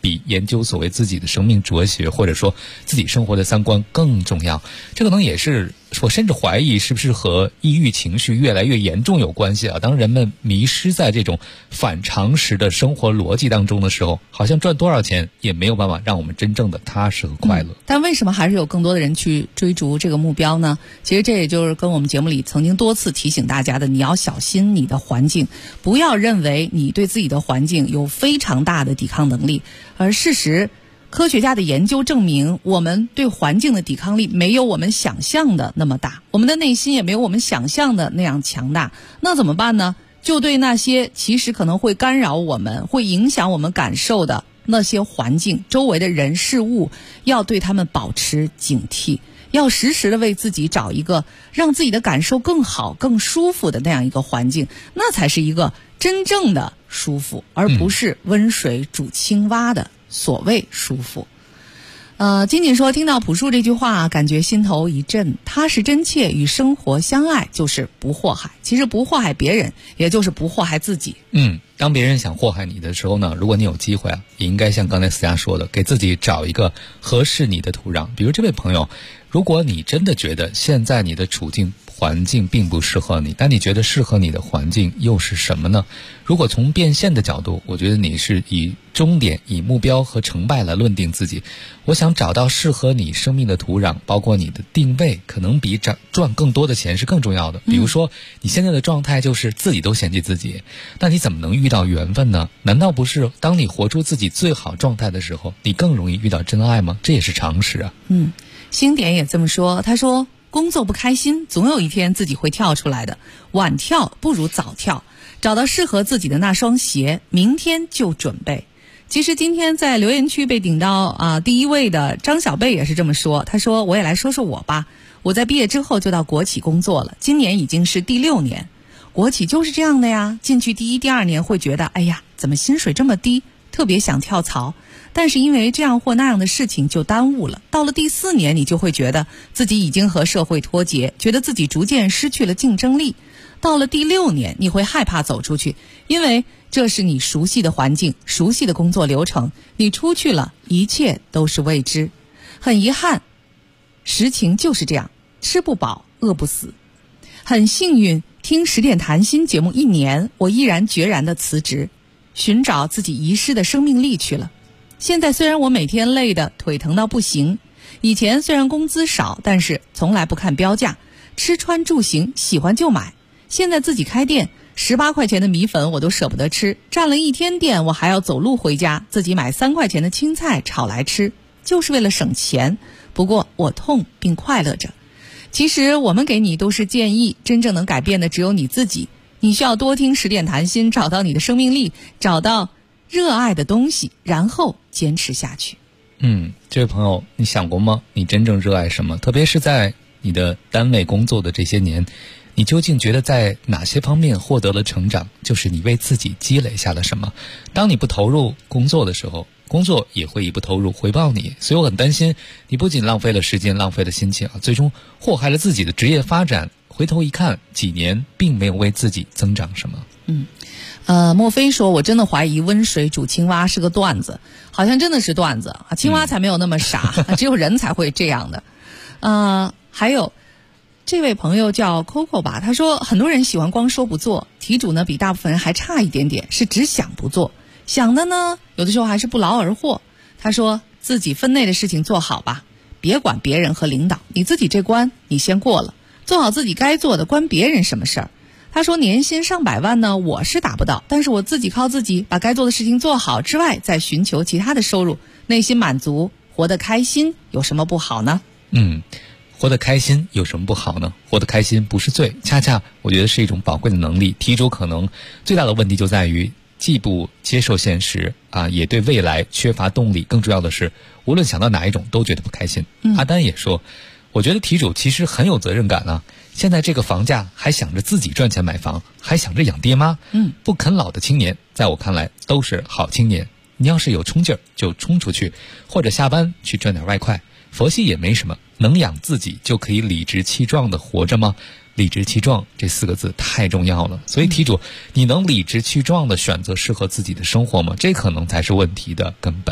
比研究所谓自己的生命哲学或者说自己生活的三观更重要。这可能也是我甚至怀疑是不是和抑郁情绪越来越严重有关系啊。当人们迷失在这种反常识的生活逻辑当中的时候，好像赚多少钱也没有办法让我们真正的踏实和快乐。 但为什么还是有更多的人去追逐这个目标呢？其实这也就是跟我们节目里曾经多次提醒大家的，你要小心你的环境，不要认为你对自己的环境有非常大的抵抗能力，而事实科学家的研究证明，我们对环境的抵抗力没有我们想象的那么大，我们的内心也没有我们想象的那样强大。那怎么办呢？就对那些其实可能会干扰我们、会影响我们感受的那些环境、周围的人事物，要对他们保持警惕，要时时的为自己找一个让自己的感受更好、更舒服的那样一个环境，那才是一个真正的舒服，而不是温水煮青蛙的所谓舒服。仅仅说听到朴树这句话，感觉心头一震，踏实真切与生活相爱就是不祸害。其实不祸害别人，也就是不祸害自己。 当别人想祸害你的时候呢，如果你有机会啊，也应该像刚才思佳说的，给自己找一个合适你的土壤。比如这位朋友，如果你真的觉得现在你的处境环境并不适合你，但你觉得适合你的环境又是什么呢？如果从变现的角度，我觉得你是以终点、以目标和成败来论定自己。我想找到适合你生命的土壤，包括你的定位，可能比赚更多的钱是更重要的。比如说你现在的状态就是自己都嫌弃自己，那你怎么能遇到缘分呢？难道不是当你活出自己最好状态的时候，你更容易遇到真爱吗？这也是常识啊。 星点也这么说，他说工作不开心，总有一天自己会跳出来的，晚跳不如早跳，找到适合自己的那双鞋，明天就准备。其实今天在留言区被顶到第一位的张小贝也是这么说，他说我也来说说我吧，我在毕业之后就到国企工作了，今年已经是第6年。国企就是这样的呀，进去第1、第2年会觉得哎呀怎么薪水这么低，特别想跳槽，但是因为这样或那样的事情就耽误了，到了第4年你就会觉得自己已经和社会脱节，觉得自己逐渐失去了竞争力。到了第6年你会害怕走出去，因为这是你熟悉的环境，熟悉的工作流程，你出去了一切都是未知。很遗憾，实情就是这样，吃不饱饿不死。很幸运听10点谈心节目1年，我毅然决然地辞职，寻找自己遗失的生命力去了。现在虽然我每天累得腿疼到不行，以前虽然工资少，但是从来不看标价，吃穿住行喜欢就买。现在自己开店，18块钱的米粉我都舍不得吃，站了1天店我还要走路回家，自己买3块钱的青菜炒来吃，就是为了省钱。不过我痛并快乐着。其实我们给你都是建议，真正能改变的只有你自己。你需要多听10点谈心，找到你的生命力，找到热爱的东西，然后坚持下去。 这位朋友，你想过吗？你真正热爱什么？特别是在你的单位工作的这些年，你究竟觉得在哪些方面获得了成长？就是你为自己积累下了什么？当你不投入工作的时候，工作也会以不投入回报你。所以我很担心，你不仅浪费了时间，浪费了心情，最终祸害了自己的职业发展。回头一看，几年并没有为自己增长什么。 莫非说我真的怀疑温水煮青蛙是个段子，好像真的是段子啊！青蛙才没有那么傻，只有人才会这样的。还有这位朋友叫 Coco 吧，他说很多人喜欢光说不做，题主呢比大部分人还差一点点，是只想不做，想的呢有的时候还是不劳而获。他说自己分内的事情做好吧，别管别人和领导，你自己这关你先过了，做好自己该做的，关别人什么事儿。他说年薪上百万呢，我是达不到，但是我自己靠自己把该做的事情做好之外，再寻求其他的收入，内心满足，活得开心，有什么不好呢？ 活得开心有什么不好呢？活得开心不是罪，恰恰我觉得是一种宝贵的能力。题主可能最大的问题就在于既不接受现实也对未来缺乏动力，更重要的是无论想到哪一种都觉得不开心。阿丹也说，我觉得题主其实很有责任感啊，现在这个房价还想着自己赚钱买房，还想着养爹妈，不啃老的青年在我看来都是好青年。你要是有冲劲儿就冲出去，或者下班去赚点外快，佛系也没什么，能养自己就可以理直气壮地活着吗？理直气壮这4个字太重要了。所以题主，你能理直气壮地选择适合自己的生活吗？这可能才是问题的根本。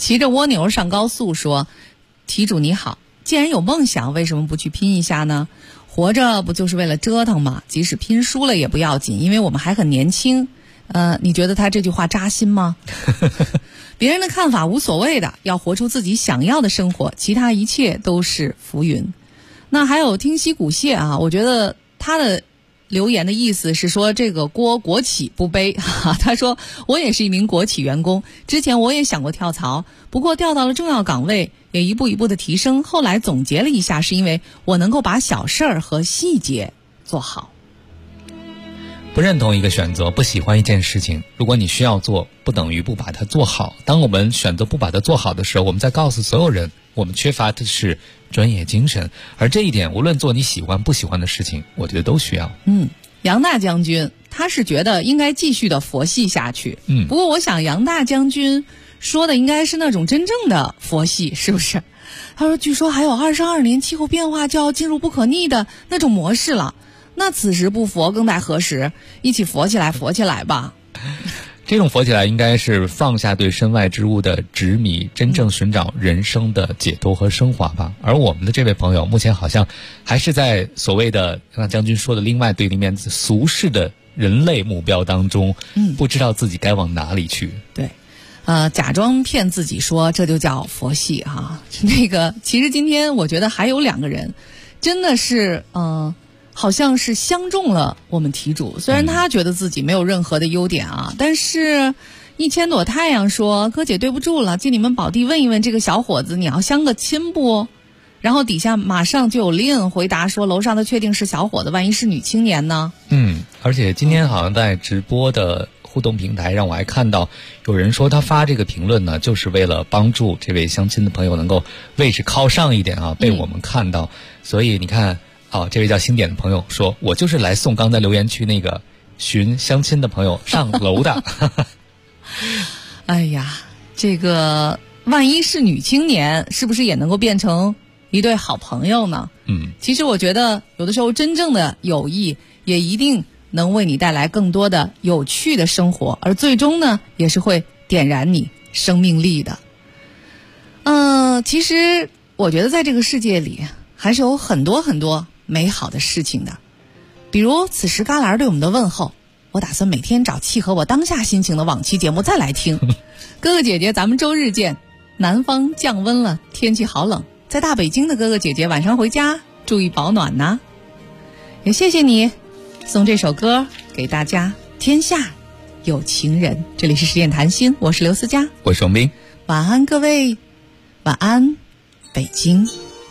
骑着蜗牛上高速说，题主你好，既然有梦想，为什么不去拼一下呢？活着不就是为了折腾吗？即使拼输了也不要紧，因为我们还很年轻。你觉得他这句话扎心吗？别人的看法无所谓的，要活出自己想要的生活，其他一切都是浮云。那还有听息鼓谢啊，我觉得他的留言的意思是说，这个锅国企不背。他说，我也是一名国企员工，之前我也想过跳槽，不过调到了重要岗位，也一步一步的提升，后来总结了一下，是因为我能够把小事儿和细节做好。 不认同一个选择，不喜欢一件事情，如果你需要做，不等于不把它做好。当我们选择不把它做好的时候，我们在告诉所有人，我们缺乏的是专业精神。而这一点，无论做你喜欢不喜欢的事情，我觉得都需要。 杨大将军他是觉得应该继续的佛系下去。不过我想杨大将军说的应该是那种真正的佛系，是不是？他说，据说还有22年气候变化就要进入不可逆的那种模式了。那此时不佛更待何时？一起佛起来，佛起来吧。 这种佛起来应该是放下对身外之物的执迷，真正寻找人生的解脱和升华吧。而我们的这位朋友目前好像还是在所谓的像将军说的另外对立面俗世的人类目标当中，不知道自己该往哪里去。 对，假装骗自己说这就叫佛系哈。其实今天我觉得还有2个人真的是好像是相中了我们题主，虽然他觉得自己没有任何的优点啊，但是1000朵太阳说，哥姐对不住了，借你们宝地问一问这个小伙子，你要相个亲不？然后底下马上就有令回答说，楼上的确定是小伙子，万一是女青年呢？ 而且今天好像在直播的互动平台让我还看到有人说他发这个评论呢，就是为了帮助这位相亲的朋友能够位置靠上一点啊，被我们看到。所以你看这位叫星点的朋友说，我就是来送刚才留言区那个寻相亲的朋友上楼的。 哎呀，这个万一是女青年，是不是也能够变成一对好朋友呢？其实我觉得有的时候真正的友谊也一定能为你带来更多的有趣的生活，而最终呢也是会点燃你生命力的。其实我觉得在这个世界里还是有很多很多美好的事情的，比如此时旮旯对我们的问候，我打算每天找契合我当下心情的往期节目再来听。哥哥姐姐，咱们周日见。南方降温了，天气好冷，在大北京的哥哥姐姐晚上回家注意保暖呐。也谢谢你送这首歌给大家，天下有情人。这里是十点谈心，我是刘思佳， 我是王斌。 晚安各位，晚安北京。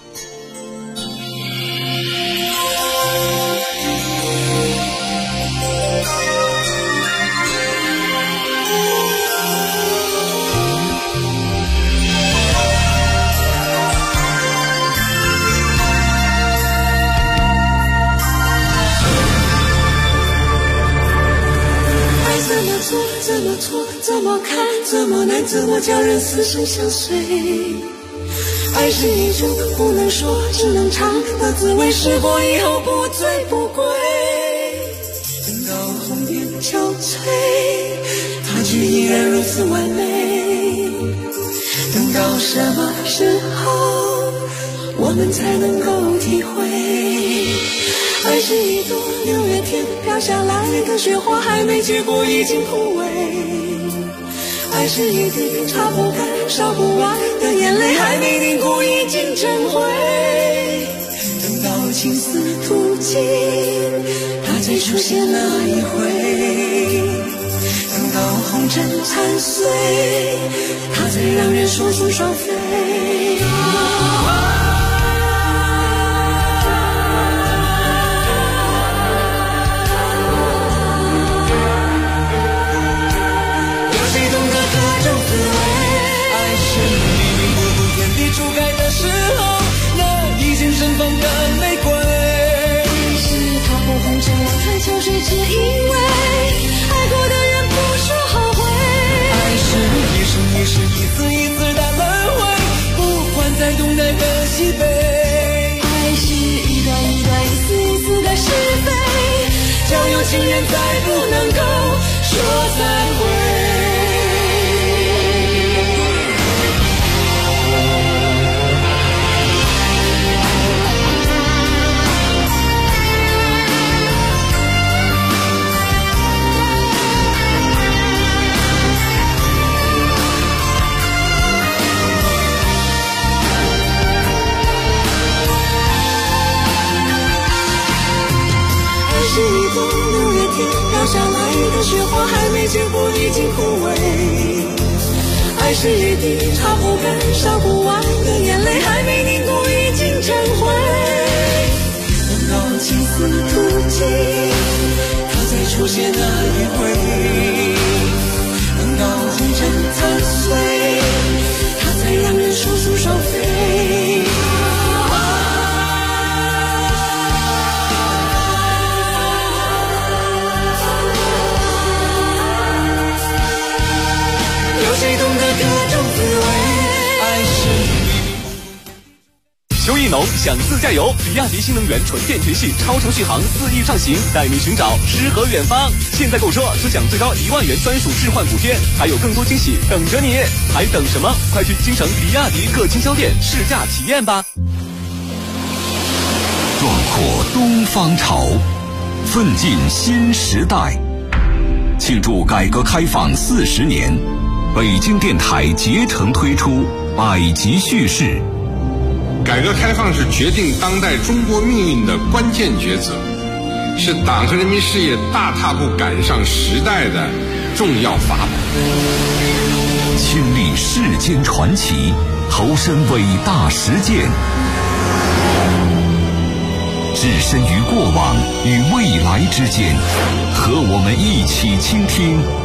怎么错，怎么看，怎么难，怎么叫人死生相随？爱是一种不能说，只能尝的滋味，试过以后不醉不归。等到红颜憔悴，它却依然如此完美。等到什么时候，我们才能够体会？爱是一朵6月天飘下来的雪花，还没结果已经枯萎。爱是一滴擦不干烧不完的眼泪，还没凝固已经成灰。等到青丝吐尽，它才出现那一回。等到红尘残碎，它才让人说出双飞。盛放的玫瑰，是踏破红尘望穿秋水，只因为爱过的人不说后悔。爱是一生一世一次一次的轮回，不管在东南和西北。爱是一段一段一次一次的是非，叫有情人再不能够说再会。 还是一滴插不干烧不完的眼泪，还没凝固已经成灰。等到青丝吐尽，它再出现那一回，等到红尘残碎，它才让人数数伤悲。有谁懂得各种滋味？爱是邱意农想自驾游，比亚迪新能源纯电全系超长续航4亿上行，带你寻找诗和远方。现在购车只享最高1万元专属置换补贴，还有更多惊喜等着你，还等什么？快去京城比亚迪各经销店试驾体验吧！ 壮阔东方潮，奋进新时代。庆祝改革开放40年，北京电台竭诚推出百集叙事。 改革开放是决定当代中国命运的关键抉择，是党和人民事业大踏步赶上时代的重要法宝。 亲历世间传奇，投身伟大实践，置身于过往与未来之间，和我们一起倾听